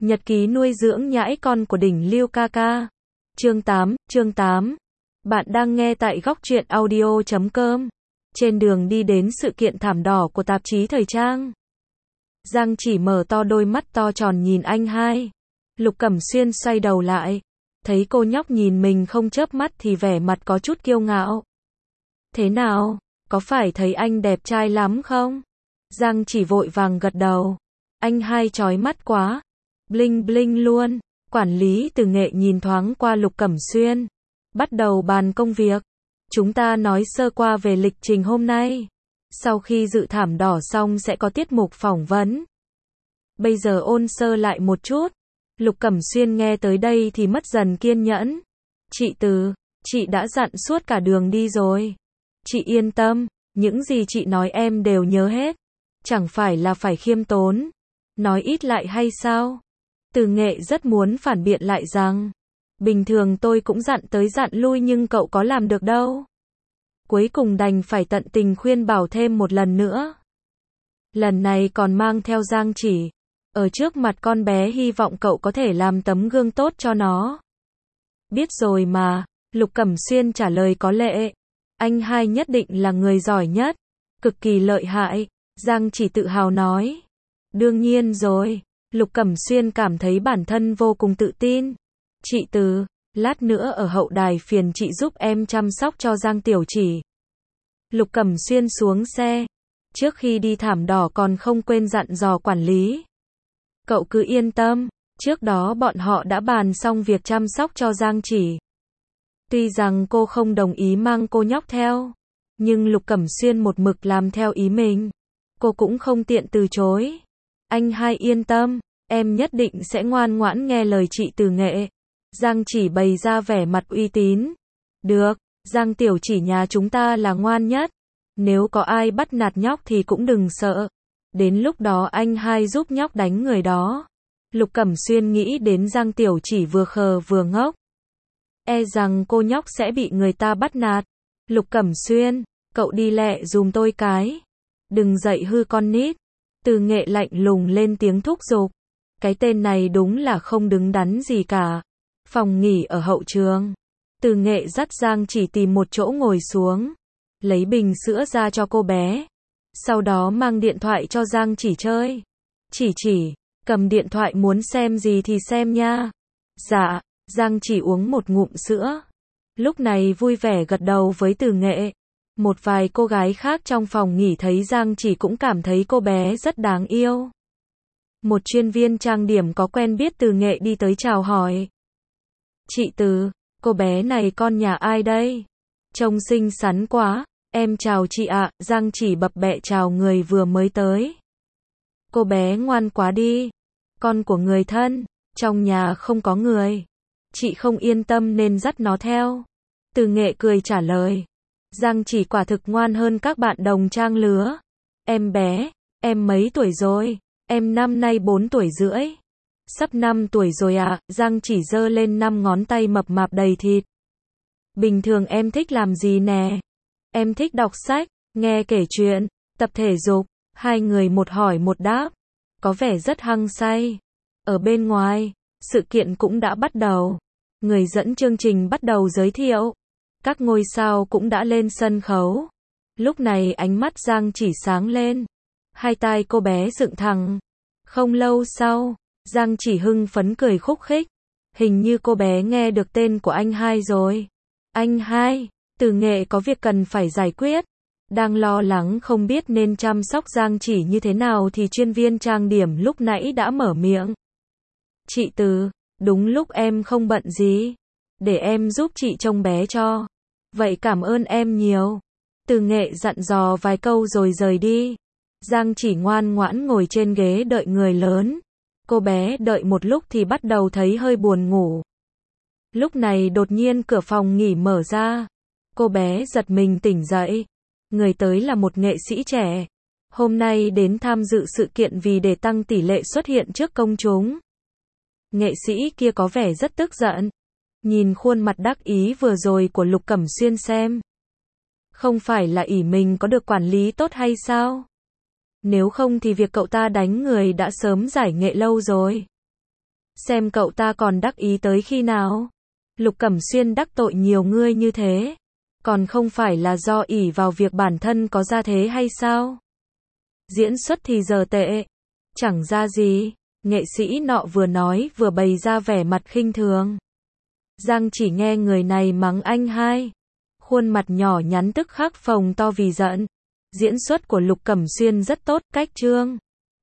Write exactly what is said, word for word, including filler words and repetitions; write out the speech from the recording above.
Nhật ký nuôi dưỡng nhãi con của đỉnh Lưu ca ca. Chương tám, chương tám. Bạn đang nghe tại góc truyện audio chấm com. Trên đường đi đến sự kiện thảm đỏ của tạp chí thời trang, Giang Chỉ mở to đôi mắt to tròn nhìn anh hai. Lục Cẩm Xuyên xoay đầu lại, thấy cô nhóc nhìn mình không chớp mắt thì vẻ mặt có chút kiêu ngạo. Thế nào, có phải thấy anh đẹp trai lắm không? Giang Chỉ vội vàng gật đầu. Anh hai chói mắt quá. Bling bling luôn. Quản lý Từ Nghệ nhìn thoáng qua Lục Cẩm Xuyên. Bắt đầu bàn công việc. Chúng ta nói sơ qua về lịch trình hôm nay. Sau khi dự thảm đỏ xong sẽ có tiết mục phỏng vấn. Bây giờ ôn sơ lại một chút. Lục Cẩm Xuyên nghe tới đây thì mất dần kiên nhẫn. Chị Từ, chị đã dặn suốt cả đường đi rồi. Chị yên tâm, những gì chị nói em đều nhớ hết. Chẳng phải là phải khiêm tốn, nói ít lại hay sao? Từ Nghệ rất muốn phản biện lại rằng, bình thường tôi cũng dặn tới dặn lui nhưng cậu có làm được đâu. Cuối cùng đành phải tận tình khuyên bảo thêm một lần nữa. Lần này còn mang theo Giang Chỉ. Ở trước mặt con bé hy vọng cậu có thể làm tấm gương tốt cho nó. Biết rồi mà, Lục Cẩm Xuyên trả lời có lệ. Anh hai nhất định là người giỏi nhất, cực kỳ lợi hại, Giang Chỉ tự hào nói. Đương nhiên rồi, Lục Cẩm Xuyên cảm thấy bản thân vô cùng tự tin. Chị Từ, lát nữa ở hậu đài phiền chị giúp em chăm sóc cho Giang Tiểu Chỉ. Lục Cẩm Xuyên xuống xe, trước khi đi thảm đỏ còn không quên dặn dò quản lý. Cậu cứ yên tâm, trước đó bọn họ đã bàn xong việc chăm sóc cho Giang Chỉ. Tuy rằng cô không đồng ý mang cô nhóc theo, nhưng Lục Cẩm Xuyên một mực làm theo ý mình. Cô cũng không tiện từ chối. Anh hai yên tâm, em nhất định sẽ ngoan ngoãn nghe lời chị Từ Nghệ. Giang Chỉ bày ra vẻ mặt uy tín. Được, Giang Tiểu Chỉ nhà chúng ta là ngoan nhất. Nếu có ai bắt nạt nhóc thì cũng đừng sợ. Đến lúc đó anh hai giúp nhóc đánh người đó. Lục Cẩm Xuyên nghĩ đến Giang Tiểu Chỉ vừa khờ vừa ngốc. E rằng cô nhóc sẽ bị người ta bắt nạt. Lục Cẩm Xuyên, cậu đi lẹ dùm tôi cái. Đừng dạy hư con nít. Từ Nghệ lạnh lùng lên tiếng thúc giục. Cái tên này đúng là không đứng đắn gì cả. Phòng nghỉ ở hậu trường. Từ Nghệ dắt Giang Chỉ tìm một chỗ ngồi xuống. Lấy bình sữa ra cho cô bé. Sau đó mang điện thoại cho Giang Chỉ chơi. Chỉ chỉ, cầm điện thoại muốn xem gì thì xem nha. Dạ, Giang Chỉ uống một ngụm sữa. Lúc này vui vẻ gật đầu với Từ Nghệ. Một vài cô gái khác trong phòng nghỉ thấy Giang Chỉ cũng cảm thấy cô bé rất đáng yêu. Một chuyên viên trang điểm có quen biết Từ Nghệ đi tới chào hỏi. Chị Từ, cô bé này con nhà ai đây? Trông xinh xắn quá. Em chào chị ạ, Giang Chỉ bập bẹ chào người vừa mới tới. Cô bé ngoan quá đi. Con của người thân, trong nhà không có người. Chị không yên tâm nên dắt nó theo. Từ Nghệ cười trả lời. Giang Chỉ quả thực ngoan hơn các bạn đồng trang lứa. Em bé, em mấy tuổi rồi? Em năm nay bốn tuổi rưỡi. Sắp năm tuổi rồi ạ, à? Giang Chỉ giơ lên năm ngón tay mập mạp đầy thịt. Bình thường em thích làm gì nè? Em thích đọc sách, nghe kể chuyện, tập thể dục. Hai người một hỏi một đáp. Có vẻ rất hăng say. Ở bên ngoài, sự kiện cũng đã bắt đầu. Người dẫn chương trình bắt đầu giới thiệu. Các ngôi sao cũng đã lên sân khấu. Lúc này ánh mắt Giang Chỉ sáng lên. Hai tai cô bé dựng thẳng. Không lâu sau, Giang Chỉ hưng phấn cười khúc khích. Hình như cô bé nghe được tên của anh hai rồi. Anh hai, Từ Nghệ có việc cần phải giải quyết. Đang lo lắng không biết nên chăm sóc Giang Chỉ như thế nào thì chuyên viên trang điểm lúc nãy đã mở miệng. Chị Từ, đúng lúc em không bận gì. Để em giúp chị trông bé cho. Vậy cảm ơn em nhiều. Từ Nghệ dặn dò vài câu rồi rời đi. Giang Chỉ ngoan ngoãn ngồi trên ghế đợi người lớn. Cô bé đợi một lúc thì bắt đầu thấy hơi buồn ngủ. Lúc này đột nhiên cửa phòng nghỉ mở ra. Cô bé giật mình tỉnh dậy. Người tới là một nghệ sĩ trẻ. Hôm nay đến tham dự sự kiện vì để tăng tỷ lệ xuất hiện trước công chúng. Nghệ sĩ kia có vẻ rất tức giận. Nhìn khuôn mặt đắc ý vừa rồi của Lục Cẩm Xuyên xem. Không phải là ỷ mình có được quản lý tốt hay sao? Nếu không thì việc cậu ta đánh người đã sớm giải nghệ lâu rồi. Xem cậu ta còn đắc ý tới khi nào. Lục Cẩm Xuyên đắc tội nhiều ngươi như thế, còn không phải là do ỷ vào việc bản thân có gia thế hay sao? Diễn xuất thì giờ tệ, chẳng ra gì. Nghệ sĩ nọ vừa nói vừa bày ra vẻ mặt khinh thường. Giang chỉ nghe người này mắng anh hai, khuôn mặt nhỏ nhắn tức khắc phồng to vì giận. Diễn xuất của Lục Cẩm Xuyên rất tốt, cách chương